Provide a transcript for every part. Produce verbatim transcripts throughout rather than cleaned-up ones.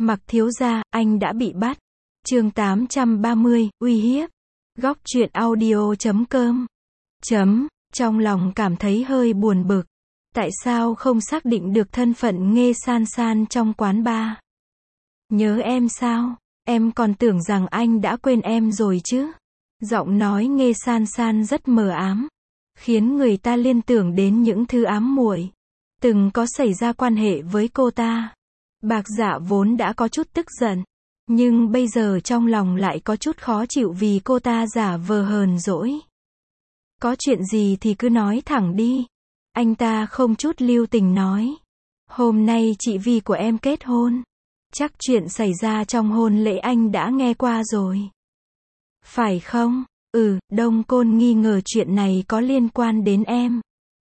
Mặc thiếu gia, anh đã bị bắt. Chương tám trăm ba mươi, uy hiếp. Góc truyện audio chấm com. Chấm, trong lòng cảm thấy hơi buồn bực. Tại sao không xác định được thân phận Nghê San San trong quán bar? Nhớ em sao? Em còn tưởng rằng anh đã quên em rồi chứ. Giọng nói Nghê San San rất mờ ám, khiến người ta liên tưởng đến những thứ ám muội từng có xảy ra quan hệ với cô ta. Bạc Dạ vốn đã có chút tức giận, nhưng bây giờ trong lòng lại có chút khó chịu vì cô ta giả vờ hờn dỗi. Có chuyện gì thì cứ nói thẳng đi. Anh ta không chút lưu tình nói. Hôm nay chị Vi của em kết hôn. Chắc chuyện xảy ra trong hôn lễ anh đã nghe qua rồi. Phải không? Ừ, Đông Côn nghi ngờ chuyện này có liên quan đến em.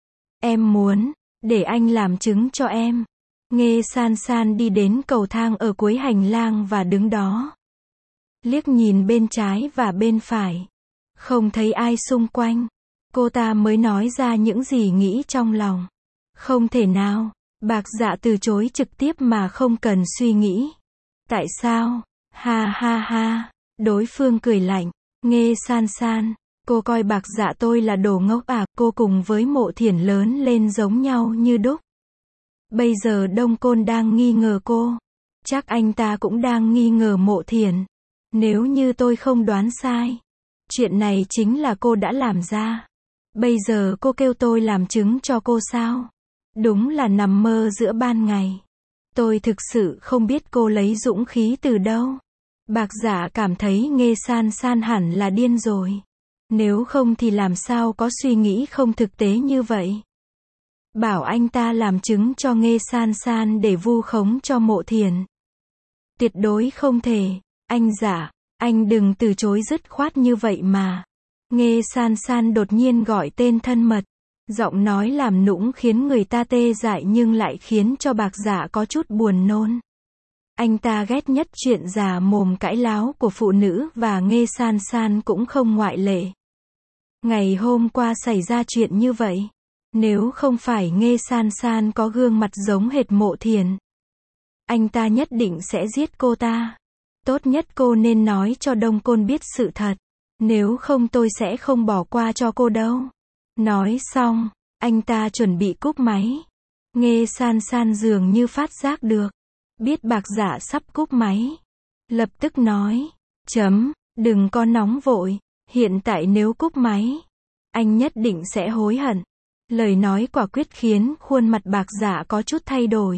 Em muốn để anh làm chứng cho em. Nghê San San đi đến cầu thang ở cuối hành lang và đứng đó. Liếc nhìn bên trái và bên phải. Không thấy ai xung quanh. Cô ta mới nói ra những gì nghĩ trong lòng. Không thể nào. Bạc Dạ từ chối trực tiếp mà không cần suy nghĩ. Tại sao? Ha ha ha. Đối phương cười lạnh. Nghê San San, cô coi Bạc Dạ tôi là đồ ngốc à? Cô cùng với Mộ Thiển lớn lên giống nhau như đúc. Bây giờ Đông Côn đang nghi ngờ cô. Chắc anh ta cũng đang nghi ngờ Mộ Thiển. Nếu như tôi không đoán sai, chuyện này chính là cô đã làm ra. Bây giờ cô kêu tôi làm chứng cho cô sao? Đúng là nằm mơ giữa ban ngày. Tôi thực sự không biết cô lấy dũng khí từ đâu. Bạc Dạ cảm thấy Nghê San San hẳn là điên rồi. Nếu không thì làm sao có suy nghĩ không thực tế như vậy. Bảo anh ta làm chứng cho Nghê San San để vu khống cho Mộ Thiển. Tuyệt đối không thể. Anh Dạ, anh đừng từ chối dứt khoát như vậy mà. Nghê San San đột nhiên gọi tên thân mật. Giọng nói làm nũng khiến người ta tê dại nhưng lại khiến cho Bạc Dạ có chút buồn nôn. Anh ta ghét nhất chuyện già mồm cãi láo của phụ nữ và Nghê San San cũng không ngoại lệ. Ngày hôm qua xảy ra chuyện như vậy. Nếu không phải Nghê San San có gương mặt giống hệt Mộ Thiển, anh ta nhất định sẽ giết cô ta. Tốt nhất cô nên nói cho Đông Côn biết sự thật. Nếu không tôi sẽ không bỏ qua cho cô đâu. Nói xong, anh ta chuẩn bị cúp máy. Nghê San San dường như phát giác được. Biết Bạc Dạ sắp cúp máy. Lập tức nói. Chấm, đừng có nóng vội. Hiện tại nếu cúp máy, anh nhất định sẽ hối hận. Lời nói quả quyết khiến khuôn mặt Bạc Dạ có chút thay đổi.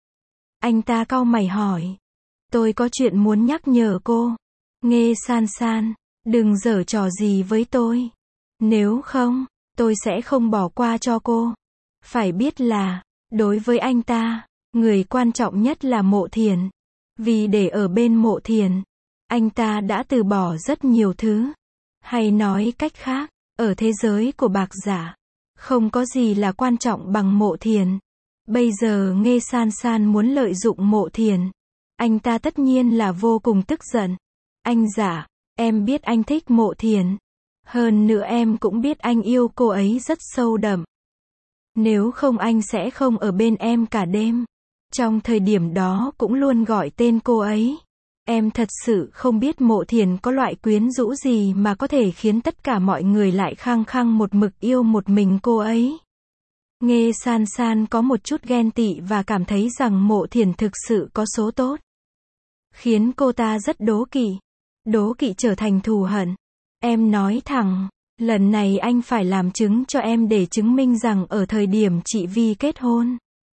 Anh ta cau mày hỏi. Tôi có chuyện muốn nhắc nhở cô. Nghê San San, đừng giở trò gì với tôi. Nếu không, tôi sẽ không bỏ qua cho cô. Phải biết là, đối với anh ta, người quan trọng nhất là Mộ Thiển. Vì để ở bên Mộ Thiển, anh ta đã từ bỏ rất nhiều thứ. Hay nói cách khác, ở thế giới của Bạc Dạ, không có gì là quan trọng bằng Mộ Thiển. Bây giờ Nghê San San muốn lợi dụng Mộ Thiển. Anh ta tất nhiên là vô cùng tức giận. Anh Dạ, em biết anh thích Mộ Thiển. Hơn nữa em cũng biết anh yêu cô ấy rất sâu đậm. Nếu không anh sẽ không ở bên em cả đêm. Trong thời điểm đó cũng luôn gọi tên cô ấy. Em thật sự không biết Mộ Thiển có loại quyến rũ gì mà có thể khiến tất cả mọi người lại khăng khăng một mực yêu một mình cô ấy. Nghê San San có một chút ghen tị và cảm thấy rằng Mộ Thiển thực sự có số tốt. Khiến cô ta rất đố kỵ. Đố kỵ trở thành thù hận. Em nói thẳng, lần này anh phải làm chứng cho em để chứng minh rằng ở thời điểm chị Vi kết hôn,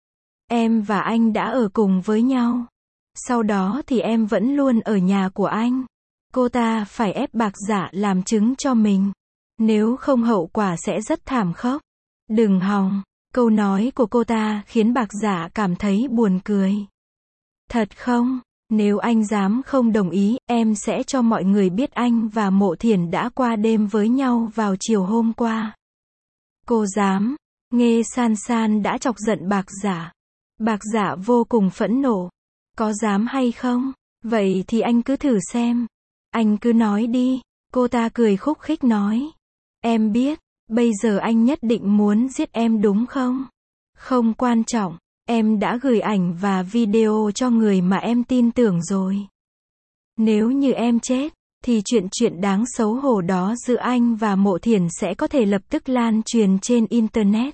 em và anh đã ở cùng với nhau. Sau đó thì em vẫn luôn ở nhà của anh. Cô ta phải ép Bạc Dạ làm chứng cho mình. Nếu không hậu quả sẽ rất thảm khốc. Đừng hòng. Câu nói của cô ta khiến Bạc Dạ cảm thấy buồn cười. Thật không? Nếu anh dám không đồng ý, em sẽ cho mọi người biết anh và Mộ Thiển đã qua đêm với nhau vào chiều hôm qua. Cô dám? Nghê San San đã chọc giận Bạc Dạ. Bạc Dạ vô cùng phẫn nộ. Có dám hay không? Vậy thì anh cứ thử xem. Anh cứ nói đi. Cô ta cười khúc khích nói. Em biết, bây giờ anh nhất định muốn giết em đúng không? Không quan trọng. Em đã gửi ảnh và video cho người mà em tin tưởng rồi. Nếu như em chết, thì chuyện chuyện đáng xấu hổ đó giữa anh và Mộ Thiển sẽ có thể lập tức lan truyền trên Internet.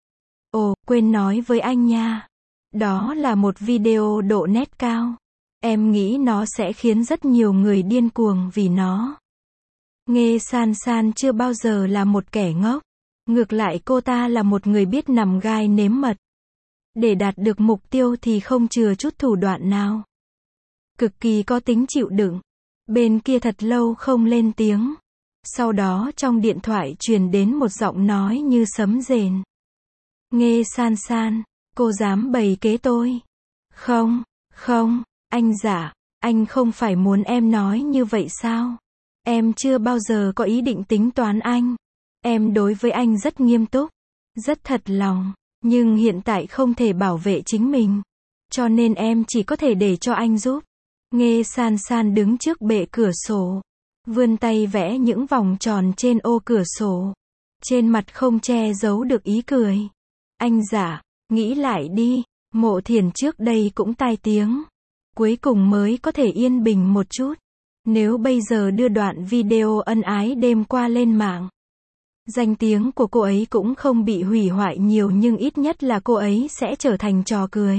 Ồ, quên nói với anh nha. Đó là một video độ nét cao. Em nghĩ nó sẽ khiến rất nhiều người điên cuồng vì nó. Nghê San San chưa bao giờ là một kẻ ngốc. Ngược lại cô ta là một người biết nằm gai nếm mật. Để đạt được mục tiêu thì không chừa chút thủ đoạn nào. Cực kỳ có tính chịu đựng. Bên kia thật lâu không lên tiếng. Sau đó trong điện thoại truyền đến một giọng nói như sấm rền. Nghê San San, cô dám bày kế tôi. Không, không, anh giả, anh không phải muốn em nói như vậy sao? Em chưa bao giờ có ý định tính toán anh. Em đối với anh rất nghiêm túc, rất thật lòng, nhưng hiện tại không thể bảo vệ chính mình. Cho nên em chỉ có thể để cho anh giúp. Nghê San San đứng trước bệ cửa sổ, vươn tay vẽ những vòng tròn trên ô cửa sổ. Trên mặt không che giấu được ý cười. Anh giả, nghĩ lại đi, Mộ Thiển trước đây cũng tai tiếng. Cuối cùng mới có thể yên bình một chút. Nếu bây giờ đưa đoạn video ân ái đêm qua lên mạng, danh tiếng của cô ấy cũng không bị hủy hoại nhiều nhưng ít nhất là cô ấy sẽ trở thành trò cười.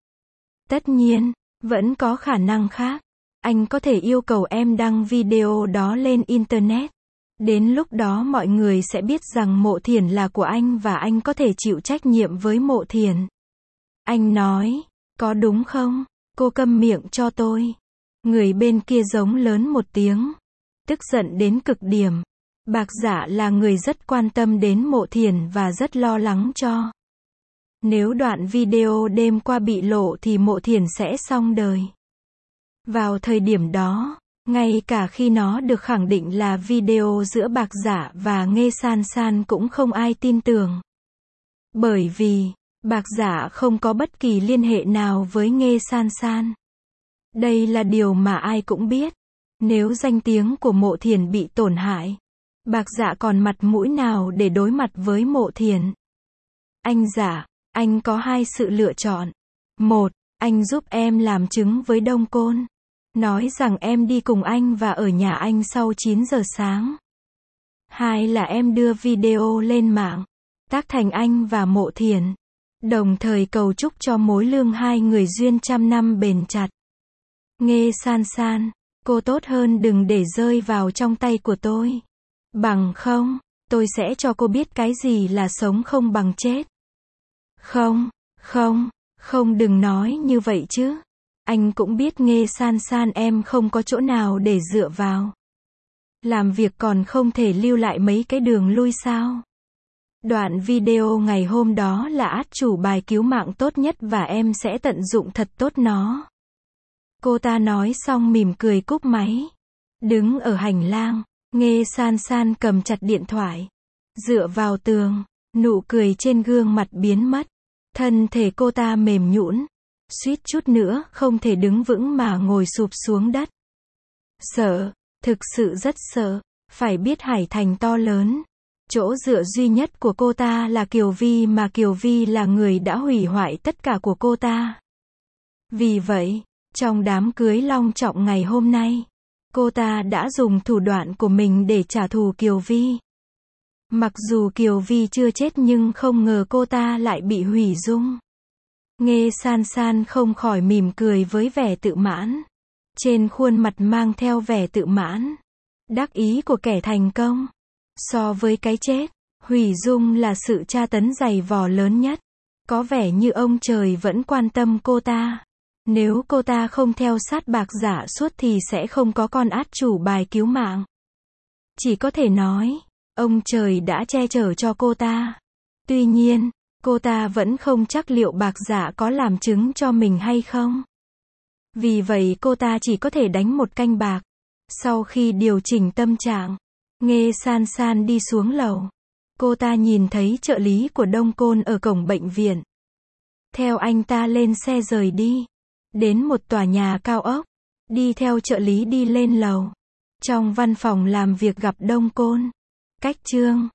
Tất nhiên, vẫn có khả năng khác. Anh có thể yêu cầu em đăng video đó lên Internet. Đến lúc đó mọi người sẽ biết rằng Mộ Thiển là của anh và anh có thể chịu trách nhiệm với Mộ Thiển. Anh nói, có đúng không? Cô câm miệng cho tôi. Người bên kia giống lớn một tiếng. Tức giận đến cực điểm. Bạc Dạ là người rất quan tâm đến Mộ Thiển và rất lo lắng cho. Nếu đoạn video đêm qua bị lộ thì Mộ Thiển sẽ xong đời. Vào thời điểm đó, ngay cả khi nó được khẳng định là video giữa Bạc Dạ và Nghê San San cũng không ai tin tưởng. Bởi vì, Bạc Dạ không có bất kỳ liên hệ nào với Nghê San San. Đây là điều mà ai cũng biết. Nếu danh tiếng của Mộ Thiển bị tổn hại, Bạc Dạ còn mặt mũi nào để đối mặt với Mộ Thiển? Anh giả, anh có hai sự lựa chọn. Một, anh giúp em làm chứng với Đông Côn. Nói rằng em đi cùng anh và ở nhà anh sau chín giờ sáng. Hai là em đưa video lên mạng, tác thành anh và Mộ Thiển. Đồng thời cầu chúc cho mối lương hai người duyên trăm năm bền chặt. Nghê San San, cô tốt hơn đừng để rơi vào trong tay của tôi. Bằng không, tôi sẽ cho cô biết cái gì là sống không bằng chết. Không, không, không đừng nói như vậy chứ. Anh cũng biết Nghê San San em không có chỗ nào để dựa vào. Làm việc còn không thể lưu lại mấy cái đường lui sao? Đoạn video ngày hôm đó là át chủ bài cứu mạng tốt nhất và em sẽ tận dụng thật tốt nó. Cô ta nói xong mỉm cười cúp máy. Đứng ở hành lang, Nghê San San cầm chặt điện thoại. Dựa vào tường, nụ cười trên gương mặt biến mất. Thân thể cô ta mềm nhũn, suýt chút nữa không thể đứng vững mà ngồi sụp xuống đất. Sợ, thực sự rất sợ, phải biết Hải Thành to lớn. Chỗ dựa duy nhất của cô ta là Kiều Vi mà Kiều Vi là người đã hủy hoại tất cả của cô ta. Vì vậy, trong đám cưới long trọng ngày hôm nay, cô ta đã dùng thủ đoạn của mình để trả thù Kiều Vi. Mặc dù Kiều Vi chưa chết nhưng không ngờ cô ta lại bị hủy dung. Nghê San San không khỏi mỉm cười với vẻ tự mãn. Trên khuôn mặt mang theo vẻ tự mãn, đắc ý của kẻ thành công. So với cái chết, hủy dung là sự tra tấn dày vò lớn nhất. Có vẻ như ông trời vẫn quan tâm cô ta. Nếu cô ta không theo sát Bạc Dạ suốt thì sẽ không có con át chủ bài cứu mạng. Chỉ có thể nói, ông trời đã che chở cho cô ta. Tuy nhiên, cô ta vẫn không chắc liệu Bạc Dạ có làm chứng cho mình hay không. Vì vậy cô ta chỉ có thể đánh một canh bạc. Sau khi điều chỉnh tâm trạng, Nghê San San đi xuống lầu. Cô ta nhìn thấy trợ lý của Đông Côn ở cổng bệnh viện. Theo anh ta lên xe rời đi. Đến một tòa nhà cao ốc. Đi theo trợ lý đi lên lầu. Trong văn phòng làm việc gặp Đông Côn. Cách Trương.